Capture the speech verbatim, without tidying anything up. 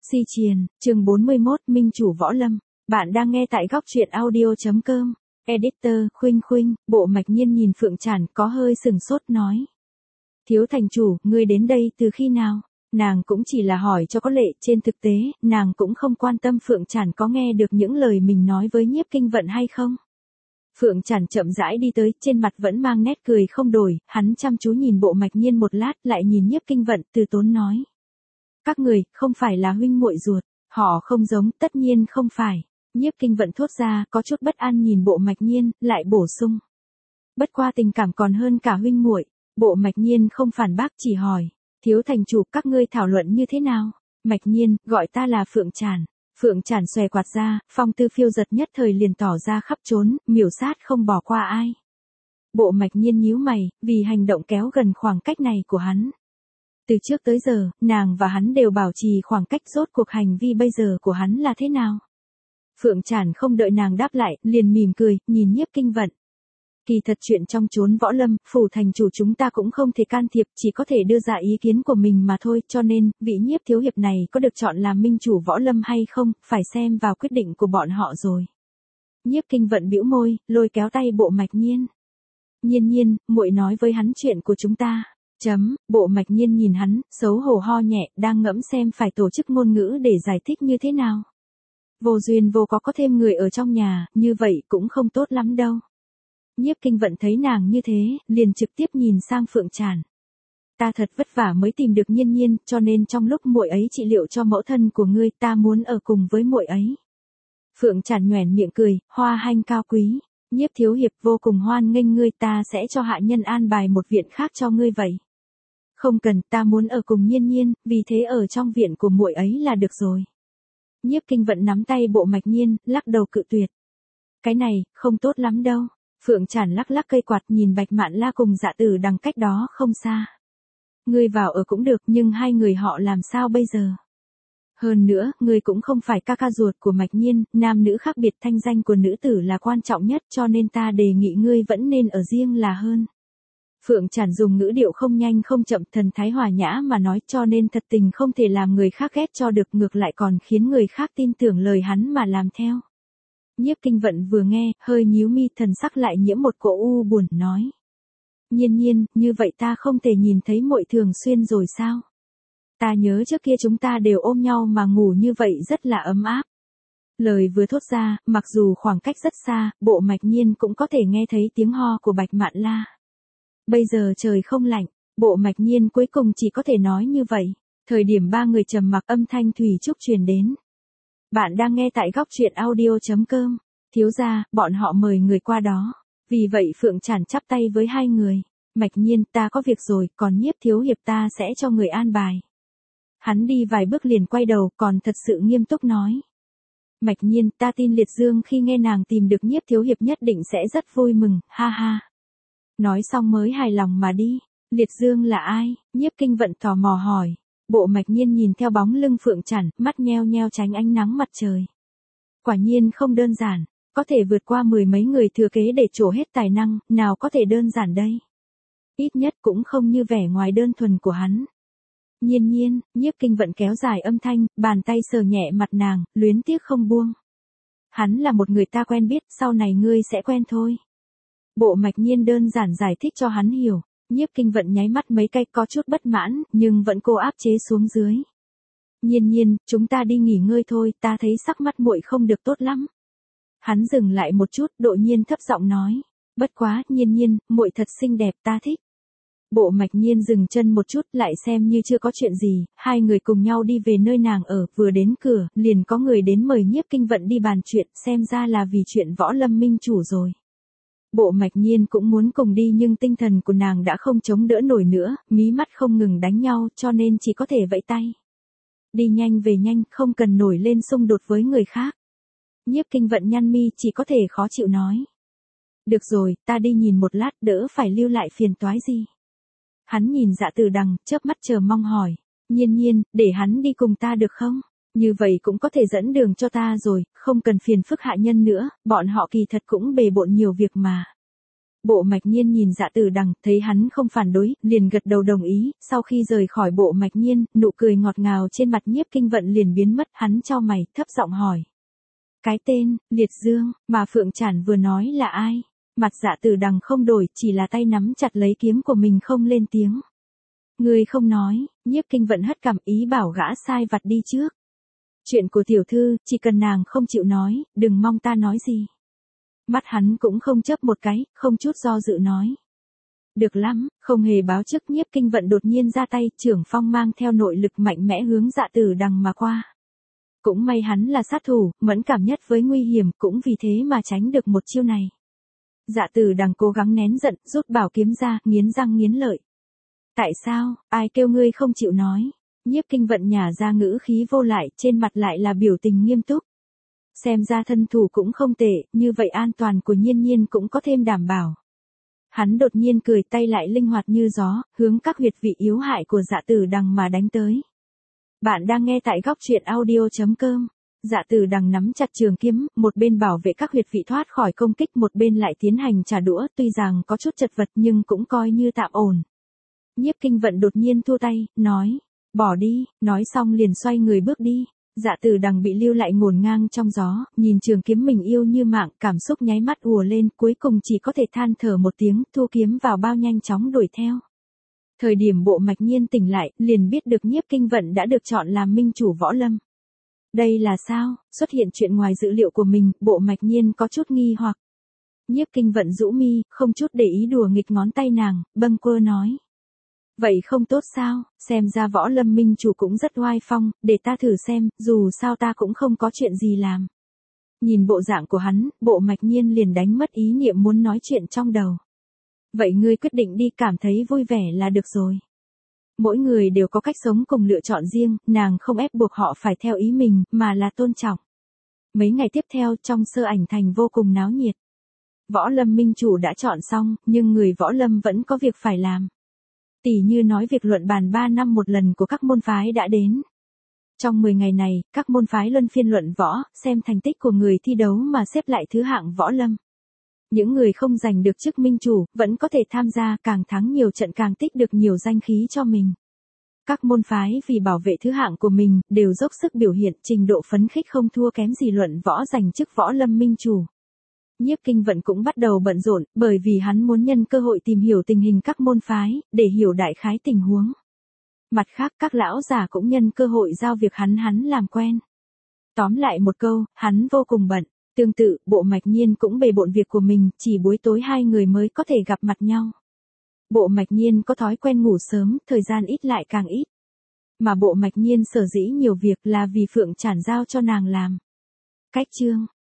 Si Triền, chương bốn mươi mốt, Minh chủ võ lâm. Bạn đang nghe tại góc truyện audio chấm com. Editor, Khuynh Khuynh, Bộ Mạch Nhiên nhìn Phượng Trản có hơi sừng sốt nói. Thiếu thành chủ, ngươi đến đây từ khi nào? Nàng cũng chỉ là hỏi cho có lệ, trên thực tế, nàng cũng không quan tâm Phượng Trản có nghe được những lời mình nói với Nhiếp Kinh Vận hay không. Phượng Trản chậm rãi đi tới, trên mặt vẫn mang nét cười không đổi, hắn chăm chú nhìn Bộ Mạch Nhiên một lát, lại nhìn Nhiếp Kinh Vận, từ tốn nói. Các người, không phải là huynh muội ruột, họ không giống, tất nhiên không phải. Nhiếp Kinh Vận thốt ra, có chút bất an nhìn Bộ Mạch Nhiên, lại bổ sung. Bất qua tình cảm còn hơn cả huynh muội. Bộ Mạch Nhiên không phản bác, chỉ hỏi, thiếu thành chủ, các ngươi thảo luận như thế nào? Mạch Nhiên, gọi ta là Phượng Trản. Phượng Trản xòe quạt ra, phong tư phiêu giật nhất thời liền tỏ ra khắp trốn, miểu sát không bỏ qua ai. Bộ Mạch Nhiên nhíu mày, vì hành động kéo gần khoảng cách này của hắn. Từ trước tới giờ, nàng và hắn đều bảo trì khoảng cách, rốt cuộc hành vi bây giờ của hắn là thế nào? Phượng Trản không đợi nàng đáp lại, liền mỉm cười, nhìn Nhiếp Kinh Vận. Kỳ thật chuyện trong chốn võ lâm, phủ thành chủ chúng ta cũng không thể can thiệp, chỉ có thể đưa ra ý kiến của mình mà thôi, cho nên, vị Nhiếp thiếu hiệp này có được chọn làm minh chủ võ lâm hay không, phải xem vào quyết định của bọn họ rồi. Nhiếp Kinh Vận bĩu môi, lôi kéo tay Bộ Mạch Nhiên. Nhiên nhiên, muội nói với hắn chuyện của chúng ta. Chấm, Bộ Mạch Nhiên nhìn hắn, xấu hổ ho nhẹ, đang ngẫm xem phải tổ chức ngôn ngữ để giải thích như thế nào. Vô duyên vô có có thêm người ở trong nhà, như vậy cũng không tốt lắm đâu. Nhiếp Kinh Vận thấy nàng như thế, liền trực tiếp nhìn sang Phượng Trản. Ta thật vất vả mới tìm được Nhiên nhiên, cho nên trong lúc muội ấy trị liệu cho mẫu thân của ngươi, ta muốn ở cùng với muội ấy. Phượng Trản nhoẻn miệng cười, hoa hanh cao quý. Nhiếp thiếu hiệp vô cùng hoan nghênh ngươi, ta sẽ cho hạ nhân an bài một viện khác cho ngươi vậy. Không cần, ta muốn ở cùng Nhiên nhiên, vì thế ở trong viện của muội ấy là được rồi. Nhiếp Kinh Vận nắm tay Bộ Mạch Nhiên, lắc đầu cự tuyệt. Cái này, không tốt lắm đâu. Phượng Trản lắc lắc cây quạt, nhìn Bạch Mạn La cùng Dạ Tử đằng cách đó không xa. Ngươi vào ở cũng được, nhưng hai người họ làm sao bây giờ? Hơn nữa, ngươi cũng không phải ca ca ruột của Mạch Nhiên, nam nữ khác biệt, thanh danh của nữ tử là quan trọng nhất, cho nên ta đề nghị ngươi vẫn nên ở riêng là hơn. Phượng Trản dùng ngữ điệu không nhanh không chậm, thần thái hòa nhã mà nói, cho nên thật tình không thể làm người khác ghét cho được, ngược lại còn khiến người khác tin tưởng lời hắn mà làm theo. Nhiếp Kinh Vận vừa nghe, hơi nhíu mi, thần sắc lại nhiễm một cỗ u buồn, nói. Nhiên nhiên, như vậy ta không thể nhìn thấy muội thường xuyên rồi sao? Ta nhớ trước kia chúng ta đều ôm nhau mà ngủ như vậy rất là ấm áp. Lời vừa thốt ra, mặc dù khoảng cách rất xa, Bộ Mạch Nhiên cũng có thể nghe thấy tiếng ho của Bạch Mạn La. Bây giờ trời không lạnh, Bộ Mạch Nhiên cuối cùng chỉ có thể nói như vậy. Thời điểm ba người trầm mặc, âm thanh Thủy Trúc truyền đến. Bạn đang nghe tại góc truyện audio chấm com. Thiếu gia, bọn họ mời người qua đó. Vì vậy Phượng Trản chắp tay với hai người. Mạch Nhiên, ta có việc rồi, còn Nhiếp thiếu hiệp ta sẽ cho người an bài. Hắn đi vài bước liền quay đầu, còn thật sự nghiêm túc nói. Mạch Nhiên, ta tin Liệt Dương khi nghe nàng tìm được Nhiếp thiếu hiệp nhất định sẽ rất vui mừng, ha ha. Nói xong mới hài lòng mà đi. Liệt Dương là ai? Nhiếp Kinh Vận tò mò hỏi. Bộ Mạch Nhiên nhìn theo bóng lưng Phượng Trản, mắt nheo nheo tránh ánh nắng mặt trời. Quả nhiên không đơn giản, có thể vượt qua mười mấy người thừa kế để trổ hết tài năng, nào có thể đơn giản đây. Ít nhất cũng không như vẻ ngoài đơn thuần của hắn. Nhiên nhiên, Nhiếp Kinh Vận kéo dài âm thanh, bàn tay sờ nhẹ mặt nàng, luyến tiếc không buông. Hắn là một người ta quen biết, sau này ngươi sẽ quen thôi. Bộ Mạch Nhiên đơn giản giải thích cho hắn hiểu. Nhiếp Kinh Vận nháy mắt mấy cái, có chút bất mãn, nhưng vẫn cố áp chế xuống dưới. Nhiên nhiên, chúng ta đi nghỉ ngơi thôi, ta thấy sắc mắt muội không được tốt lắm. Hắn dừng lại một chút, đột nhiên thấp giọng nói. Bất quá, nhiên nhiên, muội thật xinh đẹp, ta thích. Bộ Mạch Nhiên dừng chân một chút, lại xem như chưa có chuyện gì, hai người cùng nhau đi về nơi nàng ở, vừa đến cửa, liền có người đến mời Nhiếp Kinh Vận đi bàn chuyện, xem ra là vì chuyện võ lâm minh chủ rồi. Bộ Mạch Nhiên cũng muốn cùng đi nhưng tinh thần của nàng đã không chống đỡ nổi nữa, mí mắt không ngừng đánh nhau, cho nên chỉ có thể vẫy tay. Đi nhanh về nhanh, không cần nổi lên xung đột với người khác. Nhiếp Kinh Vận nhăn mi, chỉ có thể khó chịu nói. Được rồi, ta đi nhìn một lát, đỡ phải lưu lại phiền toái gì. Hắn nhìn Dạ Tử đằng, chớp mắt chờ mong hỏi. Nhiên nhiên, để hắn đi cùng ta được không? Như vậy cũng có thể dẫn đường cho ta rồi, không cần phiền phức hạ nhân nữa, bọn họ kỳ thật cũng bề bộn nhiều việc mà. Bộ Mạch Nhiên nhìn Dạ Tử Đằng, thấy hắn không phản đối, liền gật đầu đồng ý, sau khi rời khỏi Bộ Mạch Nhiên, nụ cười ngọt ngào trên mặt Nhiếp Kinh Vận liền biến mất, hắn chau mày, thấp giọng hỏi. Cái tên, Liệt Dương, mà Phượng Trản vừa nói là ai? Mặt Dạ Tử Đằng không đổi, chỉ là tay nắm chặt lấy kiếm của mình không lên tiếng. Ngươi không nói, Nhiếp Kinh Vận hất cằm ý bảo gã sai vặt đi trước. Chuyện của tiểu thư, chỉ cần nàng không chịu nói, đừng mong ta nói gì. Mắt hắn cũng không chớp một cái, không chút do dự nói. Được lắm, không hề báo trước. Nhiếp Kinh Vận đột nhiên ra tay, trưởng phong mang theo nội lực mạnh mẽ hướng Dạ Tử Đằng mà qua. Cũng may hắn là sát thủ, mẫn cảm nhất với nguy hiểm, cũng vì thế mà tránh được một chiêu này. Dạ Tử Đằng cố gắng nén giận, rút bảo kiếm ra, nghiến răng nghiến lợi. Tại sao, ai kêu ngươi không chịu nói? Nhiếp Kinh Vận nhả ra ngữ khí vô lại, trên mặt lại là biểu tình nghiêm túc. Xem ra thân thủ cũng không tệ, như vậy an toàn của Nhiên Nhiên cũng có thêm đảm bảo. Hắn đột nhiên cười, tay lại linh hoạt như gió, hướng các huyệt vị yếu hại của Dạ Tử Đằng mà đánh tới. Bạn đang nghe tại góc truyện audio chấm com. Dạ Tử Đằng nắm chặt trường kiếm, một bên bảo vệ các huyệt vị thoát khỏi công kích, một bên lại tiến hành trả đũa, tuy rằng có chút chật vật nhưng cũng coi như tạm ổn. Nhiếp Kinh Vận đột nhiên thua tay, nói, bỏ đi, nói xong liền xoay người bước đi. Dạ Tử Đằng bị lưu lại ngổn ngang trong gió, nhìn trường kiếm mình yêu như mạng, cảm xúc nháy mắt ùa lên, cuối cùng chỉ có thể than thở một tiếng, thu kiếm vào bao nhanh chóng đuổi theo. Thời điểm Bộ Mạch Nhiên tỉnh lại, liền biết được Nhiếp Kinh Vận đã được chọn làm minh chủ võ lâm. Đây là sao? Xuất hiện chuyện ngoài dự liệu của mình, Bộ Mạch Nhiên có chút nghi hoặc. Nhiếp Kinh Vận rũ mi, không chút để ý đùa nghịch ngón tay nàng, bâng quơ nói. Vậy không tốt sao, xem ra võ lâm minh chủ cũng rất oai phong, để ta thử xem, dù sao ta cũng không có chuyện gì làm. Nhìn bộ dạng của hắn, Bộ Mạch Nhiên liền đánh mất ý niệm muốn nói chuyện trong đầu. Vậy ngươi quyết định đi, cảm thấy vui vẻ là được rồi. Mỗi người đều có cách sống cùng lựa chọn riêng, nàng không ép buộc họ phải theo ý mình, mà là tôn trọng. Mấy ngày tiếp theo, trong Sơ Ảnh Thành vô cùng náo nhiệt. Võ lâm minh chủ đã chọn xong, nhưng người võ lâm vẫn có việc phải làm. Tỷ như nói việc luận bàn ba năm một lần của các môn phái đã đến. Trong mười ngày này, các môn phái luân phiên luận võ, xem thành tích của người thi đấu mà xếp lại thứ hạng võ lâm. Những người không giành được chức minh chủ, vẫn có thể tham gia, càng thắng nhiều trận càng tích được nhiều danh khí cho mình. Các môn phái vì bảo vệ thứ hạng của mình, đều dốc sức biểu hiện, trình độ phấn khích không thua kém gì luận võ giành chức võ lâm minh chủ. Nhiếp Kinh Vận cũng bắt đầu bận rộn, bởi vì hắn muốn nhân cơ hội tìm hiểu tình hình các môn phái, để hiểu đại khái tình huống. Mặt khác, các lão già cũng nhân cơ hội giao việc hắn hắn làm quen. Tóm lại một câu, hắn vô cùng bận. Tương tự, Bộ Mạch Nhiên cũng bề bộn việc của mình, chỉ buổi tối hai người mới có thể gặp mặt nhau. Bộ Mạch Nhiên có thói quen ngủ sớm, thời gian ít lại càng ít. Mà Bộ Mạch Nhiên sở dĩ nhiều việc là vì Phượng Trản giao cho nàng làm. Cách chương